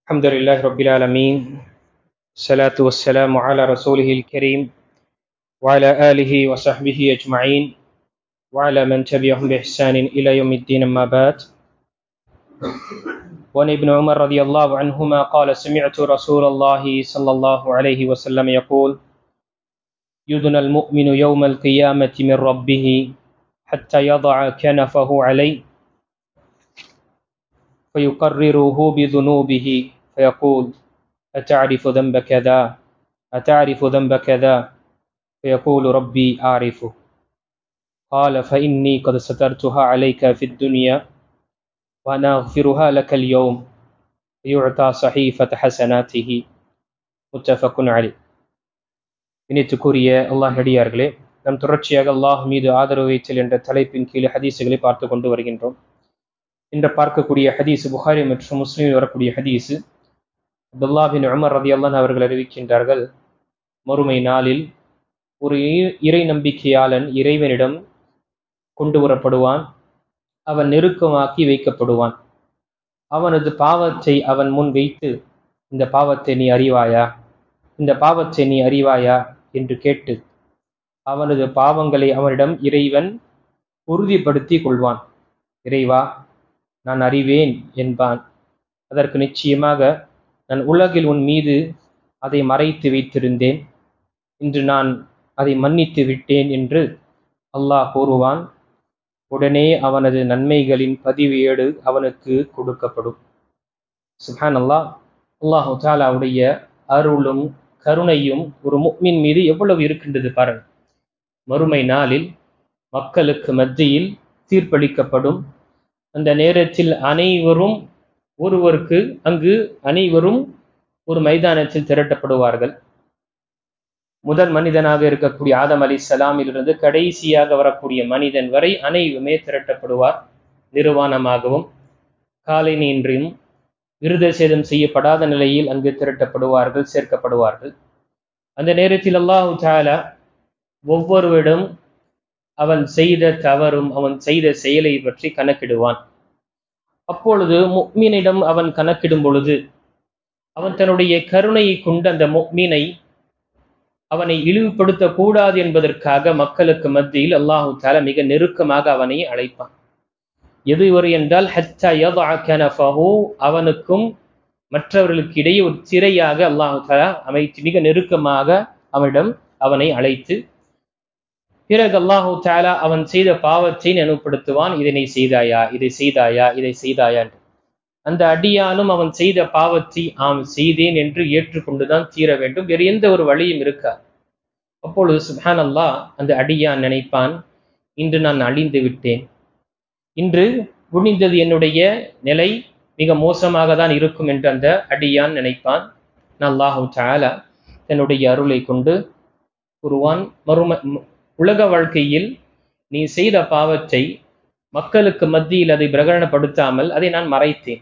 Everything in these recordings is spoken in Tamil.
الحمد لله رب العالمين. الصلاة والسلام على رسوله الكريم وعلى آله وصحبه أجمعين وعلى من تبعهم بإحسان إلى يوم الدين. أما بعد، وعن ابن عمر رضي الله عنهما قال: سمعت رسول الله صلى الله عليه وسلم يقول: يدنى المؤمن يوم القيامة من ربه حتى يضع كنفه عليه فيقرره بذنوبه فيقول: أتعرف ذنب كذا أتعرف ذنب كذا فيقول: ربي أعرفه. قال: فإني قد سترتها عليك في الدنيا وأنا أغفرها لك اليوم. يعطى صحيفة حسناته. متفق عليه. இனித்துக்குரிய அல்லாஹ் நடிகார்களே, நம் தொடர்ச்சியாக அல்லாஹ் மீது ஆதரவு வைத்தல் என்ற தலைப்பின் கீழ் ஹதீஸுகளை பார்த்து கொண்டு வருகின்றோம். இன்று பார்க்கக்கூடிய ஹதீஸ் புகாரி மற்றும் முஸ்லிமில் வரக்கூடிய ஹதீஸ். அப்துல்லாஹ் பின் உமர் ரலியல்லாஹு அன்ஹு அவர்கள் அறிவிக்கின்றார்கள், மறுமை நாளில் ஒரு இறை நம்பிக்கையாளன் இறைவனிடம் கொண்டு வரப்படுவான். அவன் நெருக்கமாக்கி வைக்கப்படுவான். அவனது பாவத்தை அவன் முன் வைத்து, இந்த பாவத்தை நீ அறிவாயா, இந்த பாவத்தை நீ அறிவாயா என்று கேட்டு அவனது பாவங்களை அவனிடம் இறைவன் உறுதிப்படுத்தி கொள்வான். இறைவா, நான் அறிவேன் என்பான். அதற்கு நிச்சயமாக நான் உலகில் உன் மீது அதை மறைத்து வைத்திருந்தேன், இன்று நான் அதை மன்னித்து விட்டேன் என்று அல்லாஹ் கூறுவான். உடனே அவனது நன்மைகளின் பதிவேடு அவனுக்கு கொடுக்கப்படும். சுப்ஹானல்லாஹ். அல்லாஹு தஆலாவுடைய அருளும் கருணையும் ஒரு முஃமின் மீது எவ்வளவு இருக்கின்றது பாருங்கள். மறுமை நாளில் மக்களுக்கு மத்தியில் தீர்ப்பளிக்கப்படும். அந்த நேரத்தில் அனைவரும் அனைவரும் ஒரு மைதானத்தில் திரட்டப்படுவார்கள். முதல் மனிதனாக இருக்கக்கூடிய ஆதம் அலைஹிஸ்ஸலாமிலிருந்து கடைசியாக வரக்கூடிய மனிதன் வரை அனைவருமே திரட்டப்படுவார். நிர்வாணமாகவும் காலணியின்றியும் விருத சேதம் செய்யப்படாத நிலையில் அங்கு திரட்டப்படுவார்கள், சேர்க்கப்படுவார்கள். அந்த நேரத்தில் அல்லாஹு தஆலா ஒவ்வொருவரிடம் அவன் செய்த தவறும் அவன் செய்த செயலை பற்றி கணக்கிடுவான். அப்பொழுது முஃமினிடம் அவன் கணக்கிடும் பொழுது அவன் தன்னுடைய கருணையை கொண்டு அந்த முஃமினை அவனை இழிவுபடுத்த கூடாது என்பதற்காக மக்களுக்கு மத்தியில் அல்லாஹு தஆலா மிக நெருக்கமாக அவனை அழைப்பான். எதுவரை என்றால் ஹத்தா யதஅ கனஃபஹு, அவனுக்கும் மற்றவர்களுக்கு இடையே ஒரு திரையாக அல்லாஹு தஆலா அமைத்து மிக நெருக்கமாக அவனிடம் அவனை அழைத்து, பிறகு அல்லாஹு தஆலா அவன் செய்த பாவத்தை நினைவுபடுத்துவான். இதனை செய்தாயா, இதை செய்தாயா, இதை செய்தாயா என்று. அந்த அடியானும் அவன் செய்த பாவத்தை ஆம் செய்தேன் என்று ஏற்றுக்கொண்டுதான் தீர வேண்டும், வேறு எந்த ஒரு வழியும் இருக்காது. அப்பொழுது சுப்ஹானல்லாஹ், அந்த அடியான் நினைப்பான், இன்று நான் அழிந்து விட்டேன், இன்று முடிந்தது, என்னுடைய நிலை மிக மோசமாக தான் இருக்கும் என்று அந்த அடியான் நினைப்பான். அல்லாஹு தஆலா தன்னுடைய அருளை கொண்டு கூறுவான், உலக வாழ்க்கையில் நீ செய்த பாவத்தை மக்களுக்கு மத்தியில் அதை பிரகடனப்படுத்தாமல் அதை நான் மறைத்தேன்,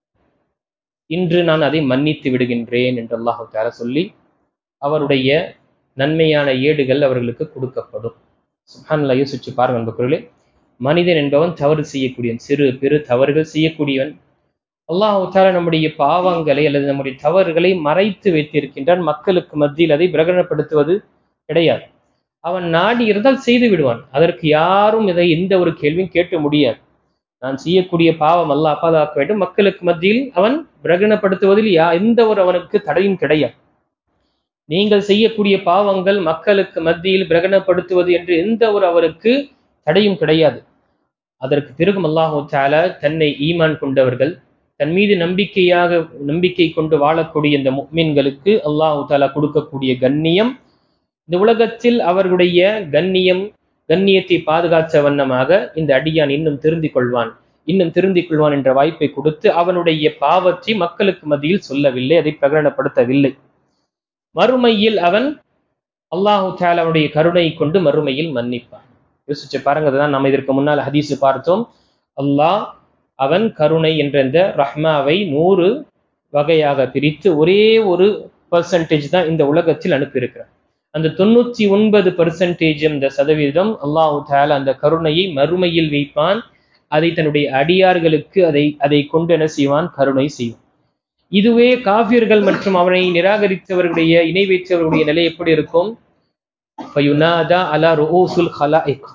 இன்று நான் அதை மன்னித்து விடுகின்றேன் என்று அல்லாஹு தஆலா சொல்லி அவருடைய நன்மையான ஏடுகள் அவர்களுக்கு கொடுக்கப்படும். சுப்ஹானல்லாஹ். யோசிச்சு பாருங்கள் நண்பர்களே, மனிதன் என்பவன் தவறு செய்யக்கூடியவன், சிறு பெரு தவறுகள் செய்யக்கூடியவன். அல்லாஹு தஆலா நம்முடைய பாவங்களை அல்லது நம்முடைய தவறுகளை மறைத்து வைத்திருக்கின்றான். மக்களுக்கு மத்தியில் அதை பிரகடனப்படுத்துவது கிடையாது. அவன் நாடி இருந்தால் செய்து விடுவான். அதற்கு யாரும் இதை எந்த ஒரு கேள்வியும் கேட்க முடியாது. நான் செய்யக்கூடிய பாவம் அல்லாஹ் பாதுகாக்க வேண்டும், மக்களுக்கு மத்தியில் அவன் பிரகடனப்படுத்துவதில் எந்த ஒரு அவனுக்கு தடையும் கிடையாது. நீங்கள் செய்யக்கூடிய பாவங்கள் மக்களுக்கு மத்தியில் பிரகடனப்படுத்துவது என்று எந்த ஒரு அவருக்கு தடையும் கிடையாது. அதற்கு பிறகும் அல்லாஹு தஆலா தன்னை ஈமான் கொண்டவர்கள், தன் மீது நம்பிக்கை கொண்டு வாழக்கூடிய இந்த முஃமின்களுக்கு அல்லாஹு தஆலா கொடுக்கக்கூடிய கண்ணியம், இந்த உலகத்தில் அவர்களுடைய கண்ணியத்தை பாதுகாத்த வண்ணமாக இந்த அடியான் இன்னும் திருந்திக் கொள்வான் என்ற வாய்ப்பை கொடுத்து அவனுடைய பாவத்தை மக்களுக்கு மத்தியில் சொல்லவில்லை, அதை பிரகடனப்படுத்தவில்லை. மறுமையில் அவன் அல்லாஹு தஆலாவுடைய கருணை கொண்டு மறுமையில் மன்னிப்பான். யோசிச்சு பாருங்க. அதுதான் நம்ம இதற்கு முன்னால் ஹதீஸ் பார்த்தோம். அல்லாஹ் அவன் கருணை என்ற இந்த ரஹ்மாவை 100 வகையாக பிரித்து ஒரே ஒரு % தான் இந்த உலகத்தில் அனுப்பியிருக்கிறார். அந்த 99% இந்த சதவீதம் அல்லாஹு தஆலா அந்த கருணையை மறுமையில் வைப்பான். அதை தன்னுடைய அடியார்களுக்கு அதை கொண்டு என்ன செய்வான், கருணை செய்வான். இதுவே காஃபிர்கள் மற்றும் அவனை நிராகரித்தவர்களுடைய இணை வைத்தவர்களுடைய நிலை எப்படி இருக்கும்? ஃபயுனாதா அலா ருஊசுல் ஹலாயிக்.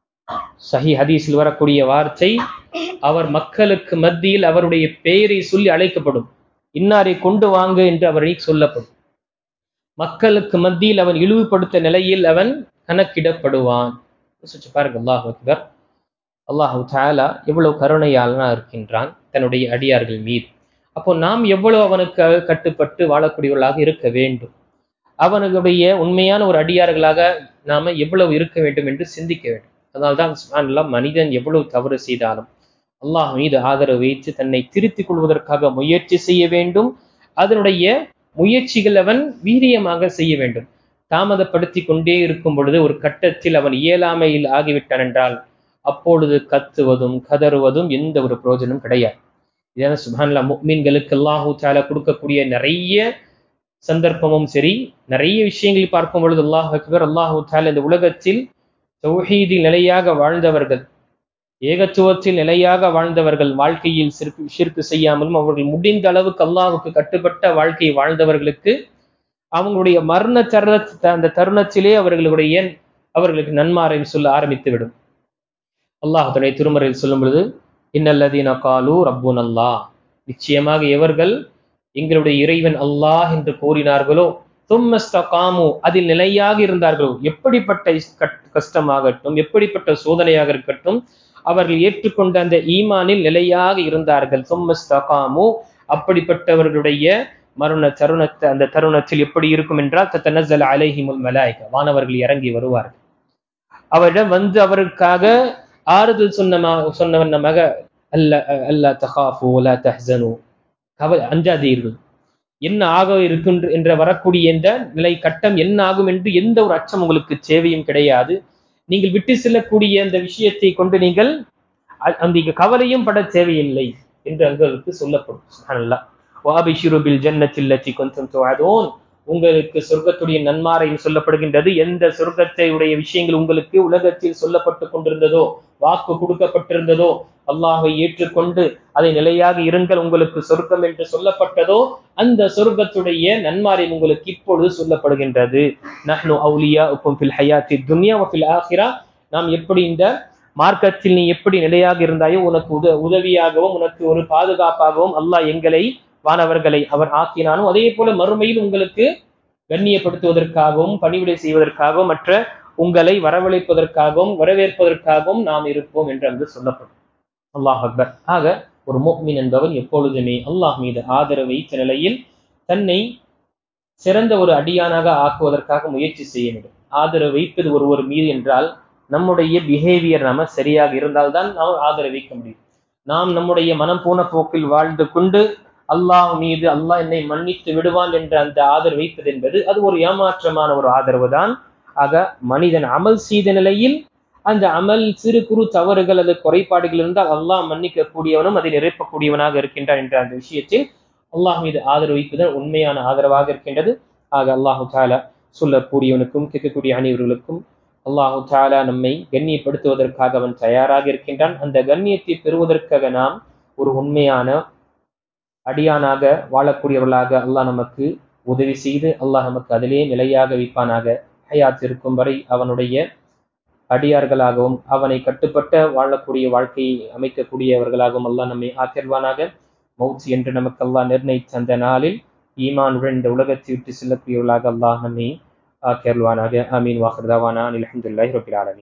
சஹி ஹதீஸில் வரக்கூடிய வார்த்தை, அவர் மக்களுக்கு மத்தியில் அவருடைய பெயரை சொல்லி அழைக்கப்படும். இன்னாரை கொண்டு வாங்க என்று அவரை சொல்லப்படும். மக்களுக்கு மத்தியில் அவன் இழிவுபடுத்த நிலையில் அவன் கணக்கிடப்படுவான். பாருங்க, அல்லாஹ் அக்பர். அல்லாஹு தஆலா எவ்வளவு கருணையாளனா இருக்கின்றான் தன்னுடைய அடியார்கள் மீது. அப்போ நாம் எவ்வளவு அவனுக்கு கட்டுப்பட்டு வாழக்கூடியவர்களாக இருக்க வேண்டும், அவனுடைய உண்மையான ஒரு அடியார்களாக நாம எவ்வளவு இருக்க வேண்டும் என்று சிந்திக்க வேண்டும். அதனால்தான் சுப்ஹானல்லாஹ், மனிதன் எவ்வளவு தவறு செய்தாலும் அல்லாஹ் மீது ஆதரவு வைத்து தன்னை திருத்திக் கொள்வதற்காக முயற்சி செய்ய வேண்டும். அதனுடைய முயற்சிகள் அவன் வீரியமாக செய்ய வேண்டும். தாமதப்படுத்தி கொண்டே இருக்கும் பொழுது ஒரு கட்டத்தில் அவன் இயலாமையில் ஆகிவிட்டான் என்றால் அப்பொழுது கத்துவதும் கதறுவதும் எந்த ஒரு பிரயோஜனம் கிடையாது. இதான சுப்ஹானல்லாஹ், முஃமின்களுக்கு அல்லாஹு தஆலா கொடுக்கக்கூடிய நிறைய சந்தர்ப்பமும் சரி, நிறைய விஷயங்களை பார்க்கும் பொழுது அல்லாஹ் அக்பர், அல்லாஹு தஆலா இந்த உலகத்தில் தௌஹீதில் நிலையாக வாழ்ந்தவர்கள், ஏகத்துவத்தில் நிலையாக வாழ்ந்தவர்கள், வாழ்க்கையில் ஷிர்க் செய்யாமலும் அவர்கள் முடிந்த அளவுக்கு அல்லாஹ்வுக்கு கட்டுப்பட்ட வாழ்க்கையை வாழ்ந்தவர்களுக்கு அவங்களுடைய மரண அந்த தருணத்திலே அவர்களுக்கு நன்மாரை சொல்ல ஆரம்பித்து விடும். அல்லாஹ் தன்னுடைய திருமறையில் சொல்லும் பொழுது, இன்னல்லதீன காலு ரப்புன் அல்லாஹ், நிச்சயமாக எவர்கள் எங்களுடைய இறைவன் அல்லாஹ் என்று கூறினார்களோ, தும்மஸ்தகாமு, அதில் நிலையாக இருந்தார்களோ, எப்படிப்பட்ட கஷ்டமாகட்டும், எப்படிப்பட்ட சோதனையாக இருக்கட்டும், அவர்கள் ஏற்றுக்கொண்ட அந்த ஈமானில் நிலையாக இருந்தார்கள். தும்மஸ்தகாமு, அப்படிப்பட்டவர்களுடைய மரண அந்த தருணத்தில் எப்படி இருக்கும் என்றால், தத்தனஸ்ஸல் அலைஹிமுல் மலாயிகா, வானவர்கள் இறங்கி வருவார்கள். அவரிடம் வந்து அவருக்காக ஆறுதல் சொன்னவண்ணமாக, அல்லா தகாஃபு வலா தஹ்ஸனு, அஞ்சாதீர்கள், என்ன ஆக இருக்கின்ற என்ற வரக்கூடிய இந்த நிலை கட்டம் என்ன ஆகும் என்று எந்த ஒரு அச்சம் உங்களுக்கு தேவையும் கிடையாது. நீங்கள் விட்டு செல்லக்கூடிய அந்த விஷயத்தை கொண்டு நீங்கள் அந்த கவலையும் பட தேவையில்லை என்று அங்களுக்கு சொல்லப்படும். சுப்ஹானல்லாஹ். வஅபிஷிரு பில் ஜன்னத்தி அல்லதி குன்தும் துஅதூன், உங்களுக்கு சொர்க்கத்துடைய நன்மாரை சொல்லப்படுகின்றது. எந்த சொர்க்கத்தையுடைய விஷயங்கள் உங்களுக்கு உலகத்தில் சொல்லப்பட்டு கொண்டிருந்ததோ, வாக்கு கொடுக்கப்பட்டிருந்ததோ, அல்லாஹை ஏற்றுக்கொண்டு அதை நிலையாக இருங்கள், உங்களுக்கு சொர்க்கம் என்று சொல்லப்பட்டதோ, அந்த சொர்க்கத்துடைய நன்மாரை உங்களுக்கு இப்பொழுது சொல்லப்படுகின்றது. நஹ்னு அவுலியாஉக்கும் ஃபில் ஹயாத்தி துன்யா வ ஃபில் ஆখিরা, நாம் எப்படி இந்த மார்க்கத்தில் நீ எப்படி நிலையாக இருந்தாயோ, உனக்கு உதவியாகவும் உனக்கு ஒரு பாதுகாப்பாகவும் அல்லாஹ் எங்களை வானவர்களை அவர் ஆக்கினானோ, அதே போல மறுமையில் உங்களுக்கு கண்ணியப்படுத்துவதற்காகவும் பணிவிடை செய்வதற்காகவும் மற்ற உங்களை வரவழைப்பதற்காகவும் வரவேற்பதற்காகவும் நாம் இருப்போம் என்று அங்கு சொல்லப்படும். அல்லாஹ் அக்பர். ஆக ஒரு முஃமின் என்பவன் எப்பொழுதுமே அல்லாஹ் மீது ஆதரவு வைத்த நிலையில் தன்னை சிறந்த ஒரு அடியானாக ஆக்குவதற்காக முயற்சி செய்ய வேண்டும். ஆதரவு வைப்பது ஒருவர் மீது என்றால் நம்முடைய பிஹேவியர் நாம சரியாக இருந்தால்தான் நாம் ஆதரவு வைக்க முடியும். நாம் நம்முடைய மனம் போன போக்கில் வாழ்ந்து கொண்டு அல்லாஹ் மீது அல்லாஹ் என்னை மன்னித்து விடுவான் என்ற அந்த ஆதரவு வைப்பது என்பது அது ஒரு ஏமாற்றமான ஒரு ஆதரவு தான். ஆக மனிதன் அமல் செய்த நிலையில் அந்த அமல் சிறு குறு தவறுகள் அல்லது குறைபாடுகள் இருந்தால் அல்லாஹ் மன்னிக்க கூடியவனும் அதை நிறைப்பக்கூடியவனாக இருக்கின்றான் என்ற அந்த விஷயத்தில் அல்லாஹ் மீது ஆதரவு வைப்பதுதான் உண்மையான ஆதரவாக இருக்கின்றது. ஆக அல்லாஹு தஆலா சொல்லக்கூடியவனுக்கும் கேட்கக்கூடிய அனைவர்களுக்கும் அல்லாஹு தஆலா நம்மை கண்ணியப்படுத்துவதற்காக அவன் தயாராக இருக்கின்றான். அந்த கண்ணியத்தை பெறுவதற்காக நாம் ஒரு உண்மையான அடியானாக வாழக்கூடியவர்களாக அல்லாஹ் நமக்கு உதவி செய்து அல்லாஹ் நமக்கு அதிலே நிலையாக வைப்பானாக. ஹயாத் இருக்கும் வரை அவனுடைய அடியார்களாகவும் அவனை கட்டுப்பட்ட வாழக்கூடிய வாழ்க்கையை அமைக்கக்கூடியவர்களாகவும் அல்லாஹ் நம்மை ஆக்கிடுவானாக. மௌத் என்று நமக்கு அல்லாஹ் நிர்ணயித்த அந்த நாளில் ஈமானுடன் இந்த உலகத்தை விட்டு செல்லக்கூடியவர்களாக அல்லாஹ் நம்மை ஆக்கிடுவானாக. ஆமீன். வாஹிர் தஅவானா அல்ஹம்துலில்லாஹி ரப்பில் ஆலமீன்.